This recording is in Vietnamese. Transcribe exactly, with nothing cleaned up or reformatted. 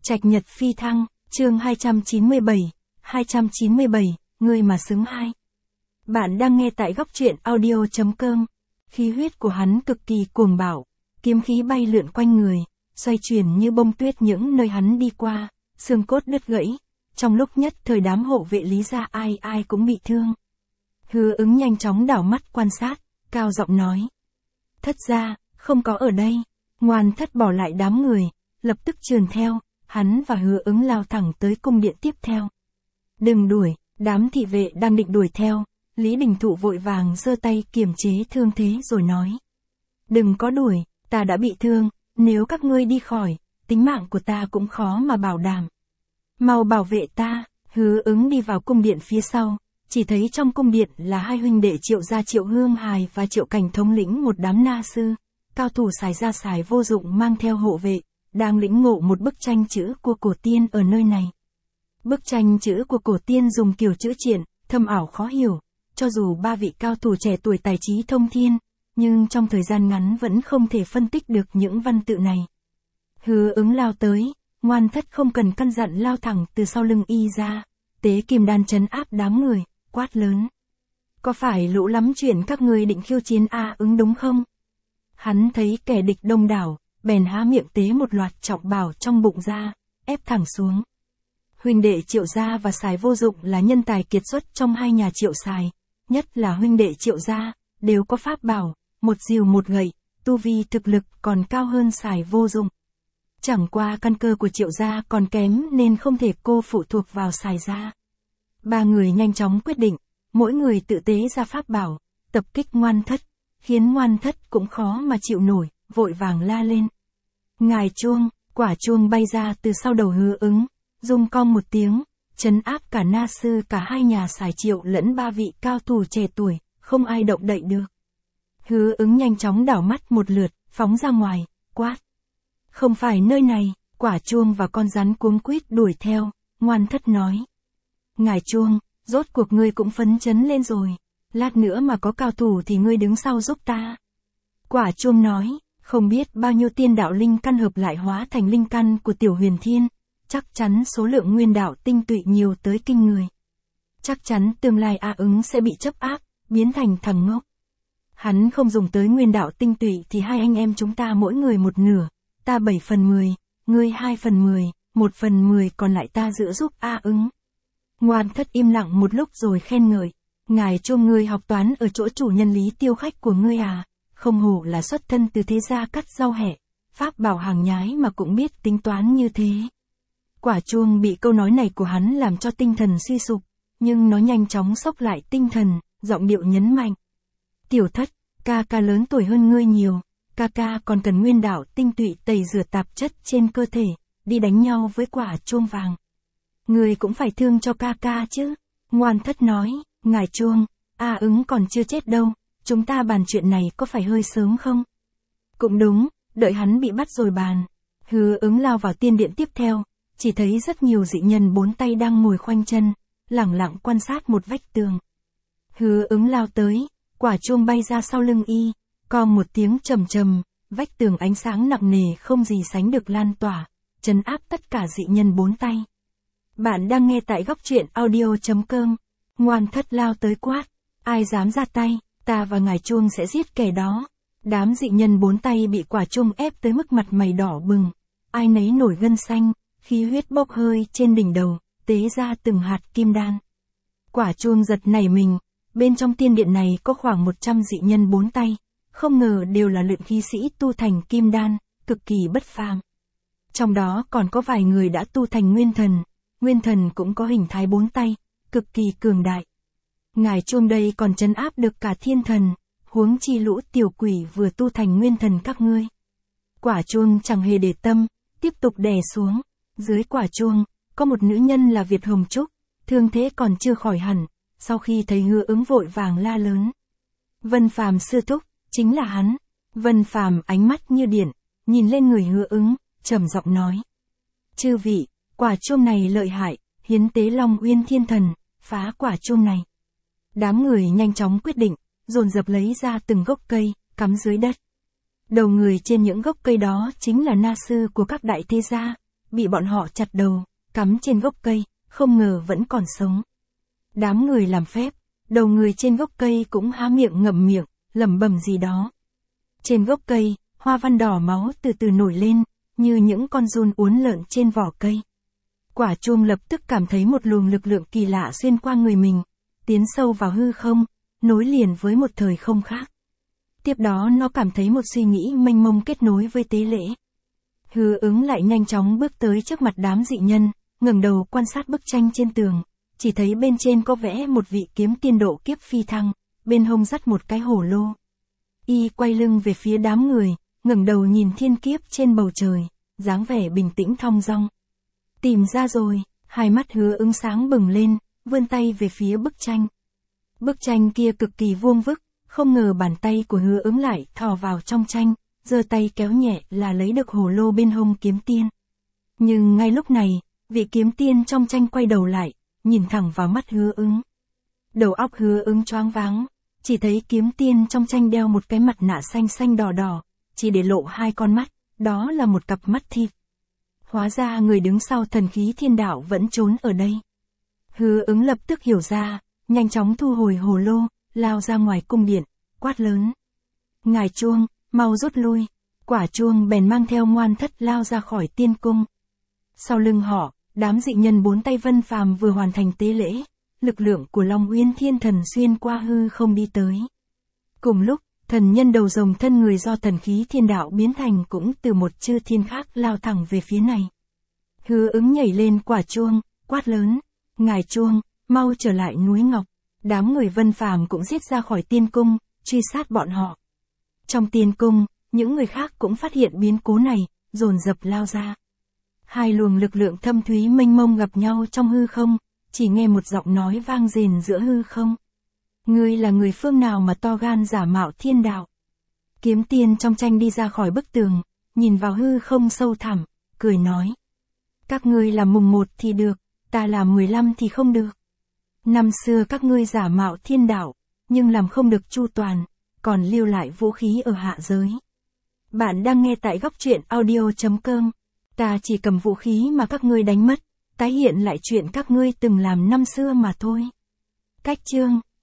Trạch Nhật Phi Thăng, chương hai trăm chín mươi bảy, hai trăm chín mươi bảy, người mà xứng hai. Bạn đang nghe tại góc truyện audio chấm com. Khí huyết của hắn cực kỳ cuồng bạo, kiếm khí bay lượn quanh người, xoay chuyển như bông tuyết những nơi hắn đi qua, xương cốt đứt gãy. Trong lúc nhất thời đám hộ vệ Lý gia ai ai cũng bị thương. Hứa Ứng nhanh chóng đảo mắt quan sát, cao giọng nói. Thất gia, không có ở đây. Ngoan Thất bỏ lại đám người, lập tức trườn theo, hắn và Hứa Ứng lao thẳng tới cung điện tiếp theo. Đừng đuổi, đám thị vệ đang định đuổi theo, Lý Đình Thụ vội vàng giơ tay kiềm chế thương thế rồi nói. Đừng có đuổi, ta đã bị thương, nếu các ngươi đi khỏi, tính mạng của ta cũng khó mà bảo đảm. Mau bảo vệ ta. Hứa Ứng đi vào cung điện phía sau, chỉ thấy trong cung điện là hai huynh đệ Triệu gia Triệu Hương Hài và Triệu Cảnh thống lĩnh một đám na sư, cao thủ xài ra xài vô dụng mang theo hộ vệ, đang lĩnh ngộ một bức tranh chữ của cổ tiên ở nơi này. Bức tranh chữ của cổ tiên dùng kiểu chữ triện, thâm ảo khó hiểu, cho dù ba vị cao thủ trẻ tuổi tài trí thông thiên, nhưng trong thời gian ngắn vẫn không thể phân tích được những văn tự này. Hứa Ứng lao tới, Ngoan Thất không cần căn dặn lao thẳng từ sau lưng y ra, tế kim đan trấn áp đám người, quát lớn. Có phải lũ lắm chuyện các ngươi định khiêu chiến A Ứng đúng không? Hắn thấy kẻ địch đông đảo, bèn há miệng tế một loạt trọng bảo trong bụng ra, ép thẳng xuống. Huynh đệ Triệu gia và Sài vô dụng là nhân tài kiệt xuất trong hai nhà Triệu Sài, nhất là huynh đệ Triệu gia, đều có pháp bảo, một rìu một gậy, tu vi thực lực còn cao hơn Sài vô dụng. Chẳng qua căn cơ của Triệu gia còn kém nên không thể cô phụ thuộc vào Sài gia. Ba người nhanh chóng quyết định, mỗi người tự tế ra pháp bảo, tập kích Ngoan Thất, khiến Ngoan Thất cũng khó mà chịu nổi, vội vàng la lên. Ngài chuông, quả chuông bay ra từ sau đầu Hứa Ứng, rung cong một tiếng, trấn áp cả na sư cả hai nhà Sài Triệu lẫn ba vị cao thủ trẻ tuổi, không ai động đậy được. Hứa Ứng nhanh chóng đảo mắt một lượt, phóng ra ngoài, quát. Không phải nơi này. Quả chuông và con rắn cuống quýt đuổi theo, Ngoan Thất nói. Ngài chuông, rốt cuộc ngươi cũng phấn chấn lên rồi, lát nữa mà có cao thủ thì ngươi đứng sau giúp ta. Quả chuông nói, không biết bao nhiêu tiên đạo linh căn hợp lại hóa thành linh căn của Tiểu Huyền Thiên, chắc chắn số lượng nguyên đạo tinh tụy nhiều tới kinh người. Chắc chắn tương lai A Ứng sẽ bị chấp áp, biến thành thằng ngốc. Hắn không dùng tới nguyên đạo tinh tụy thì hai anh em chúng ta mỗi người một nửa, ta bảy phần mười, ngươi hai phần mười, một phần mười còn lại ta giữ giúp A Ứng. Ngoan Thất im lặng một lúc rồi khen ngợi. Ngài chuông, ngươi học toán ở chỗ chủ nhân Lý Tiêu Khách của ngươi à, không hổ là xuất thân từ thế gia cắt rau hẹ, pháp bảo hàng nhái mà cũng biết tính toán như thế. Quả chuông bị câu nói này của hắn làm cho tinh thần suy sụp, nhưng nó nhanh chóng xốc lại tinh thần, giọng điệu nhấn mạnh. Tiểu Thất, ca ca lớn tuổi hơn ngươi nhiều, ca ca còn cần nguyên đạo tinh tụy tẩy rửa tạp chất trên cơ thể, đi đánh nhau với quả chuông vàng. Ngươi cũng phải thương cho ca ca chứ. Ngoan Thất nói, ngài chuông, A Ứng còn chưa chết đâu, chúng ta bàn chuyện này có phải hơi sớm không? Cũng đúng, đợi hắn bị bắt rồi bàn. Hứa Ứng lao vào tiên điện tiếp theo, chỉ thấy rất nhiều dị nhân bốn tay đang ngồi khoanh chân, lẳng lặng quan sát một vách tường. Hứa Ứng lao tới, quả chuông bay ra sau lưng y, cong một tiếng trầm trầm, vách tường ánh sáng nặng nề không gì sánh được lan tỏa, trấn áp tất cả dị nhân bốn tay. Bạn đang nghe tại góc truyện audio chấm com. Ngoan Thất lao tới quát. Ai dám ra tay, ta và ngài chuông sẽ giết kẻ đó. Đám dị nhân bốn tay bị quả chuông ép tới mức mặt mày đỏ bừng. Ai nấy nổi gân xanh, khí huyết bốc hơi trên đỉnh đầu, tế ra từng hạt kim đan. Quả chuông giật nảy mình, bên trong tiên điện này có khoảng một trăm dị nhân bốn tay, không ngờ đều là luyện khí sĩ tu thành kim đan, cực kỳ bất phàm. Trong đó còn có vài người đã tu thành nguyên thần. Nguyên thần cũng có hình thái bốn tay, cực kỳ cường đại. Ngài chuông đây còn trấn áp được cả thiên thần, huống chi lũ tiểu quỷ vừa tu thành nguyên thần các ngươi. Quả chuông chẳng hề để tâm, tiếp tục đè xuống. Dưới quả chuông, có một nữ nhân là Việt Hồng Trúc, thương thế còn chưa khỏi hẳn, sau khi thấy Hứa Ứng vội vàng la lớn. Vân Phàm sư thúc, chính là hắn. Vân Phàm ánh mắt như điện, nhìn lên người Hứa Ứng, trầm giọng nói. Chư vị, quả chuông này lợi hại, hiến tế Long Uyên Thiên Thần, phá quả chuông này. Đám người nhanh chóng quyết định, dồn dập lấy ra từng gốc cây, cắm dưới đất. Đầu người trên những gốc cây đó chính là na sư của các đại thế gia, bị bọn họ chặt đầu, cắm trên gốc cây, không ngờ vẫn còn sống. Đám người làm phép, đầu người trên gốc cây cũng há miệng ngậm miệng, lẩm bẩm gì đó. Trên gốc cây, hoa văn đỏ máu từ từ nổi lên, như những con giun uốn lượn trên vỏ cây. Quả chuông lập tức cảm thấy một luồng lực lượng kỳ lạ xuyên qua người mình, tiến sâu vào hư không, nối liền với một thời không khác. Tiếp đó nó cảm thấy một suy nghĩ mênh mông kết nối với tế lễ. Hư Ứng lại nhanh chóng bước tới trước mặt đám dị nhân, ngẩng đầu quan sát bức tranh trên tường, chỉ thấy bên trên có vẽ một vị kiếm tiên độ kiếp phi thăng, bên hông dắt một cái hổ lô. Y quay lưng về phía đám người, ngẩng đầu nhìn thiên kiếp trên bầu trời, dáng vẻ bình tĩnh thong dong. Tìm ra rồi, hai mắt Hứa Ứng sáng bừng lên, vươn tay về phía bức tranh. Bức tranh kia cực kỳ vuông vức, không ngờ bàn tay của Hứa Ứng lại thò vào trong tranh, giơ tay kéo nhẹ là lấy được hổ lô bên hông kiếm tiên. Nhưng ngay lúc này, vị kiếm tiên trong tranh quay đầu lại, nhìn thẳng vào mắt Hứa Ứng. Đầu óc Hứa Ứng choáng váng, chỉ thấy kiếm tiên trong tranh đeo một cái mặt nạ xanh xanh đỏ đỏ, chỉ để lộ hai con mắt, đó là một cặp mắt thịt. Hóa ra người đứng sau thần khí thiên đạo vẫn trốn ở đây. Hứa Ứng lập tức hiểu ra, nhanh chóng thu hồi hồ lô, lao ra ngoài cung điện, quát lớn. Ngài chuông, mau rút lui. Quả chuông bèn mang theo Ngoan Thất lao ra khỏi tiên cung. Sau lưng họ, đám dị nhân bốn tay Vân Phàm vừa hoàn thành tế lễ, lực lượng của Long Uyên Thiên Thần xuyên qua hư không đi tới. Cùng lúc, thần nhân đầu rồng thân người do thần khí thiên đạo biến thành cũng từ một chư thiên khác lao thẳng về phía này. Hứa Ứng nhảy lên quả chuông, quát lớn. Ngài chuông, mau trở lại núi Ngọc. Đám người Vân Phàm cũng giết ra khỏi tiên cung, truy sát bọn họ. Trong tiên cung, những người khác cũng phát hiện biến cố này, dồn dập lao ra. Hai luồng lực lượng thâm thúy mênh mông gặp nhau trong hư không, chỉ nghe một giọng nói vang rền giữa hư không. Ngươi là người phương nào mà to gan giả mạo thiên đạo? Kiếm tiên trong tranh đi ra khỏi bức tường, nhìn vào hư không sâu thẳm, cười nói. Các ngươi làm mùng một thì được, ta làm mười lăm thì không được. Năm xưa các ngươi giả mạo thiên đạo, nhưng làm không được chu toàn, còn lưu lại vũ khí ở hạ giới. Bạn đang nghe tại góc truyện audio chấm com. Ta chỉ cầm vũ khí mà các ngươi đánh mất, tái hiện lại chuyện các ngươi từng làm năm xưa mà thôi. Cách chương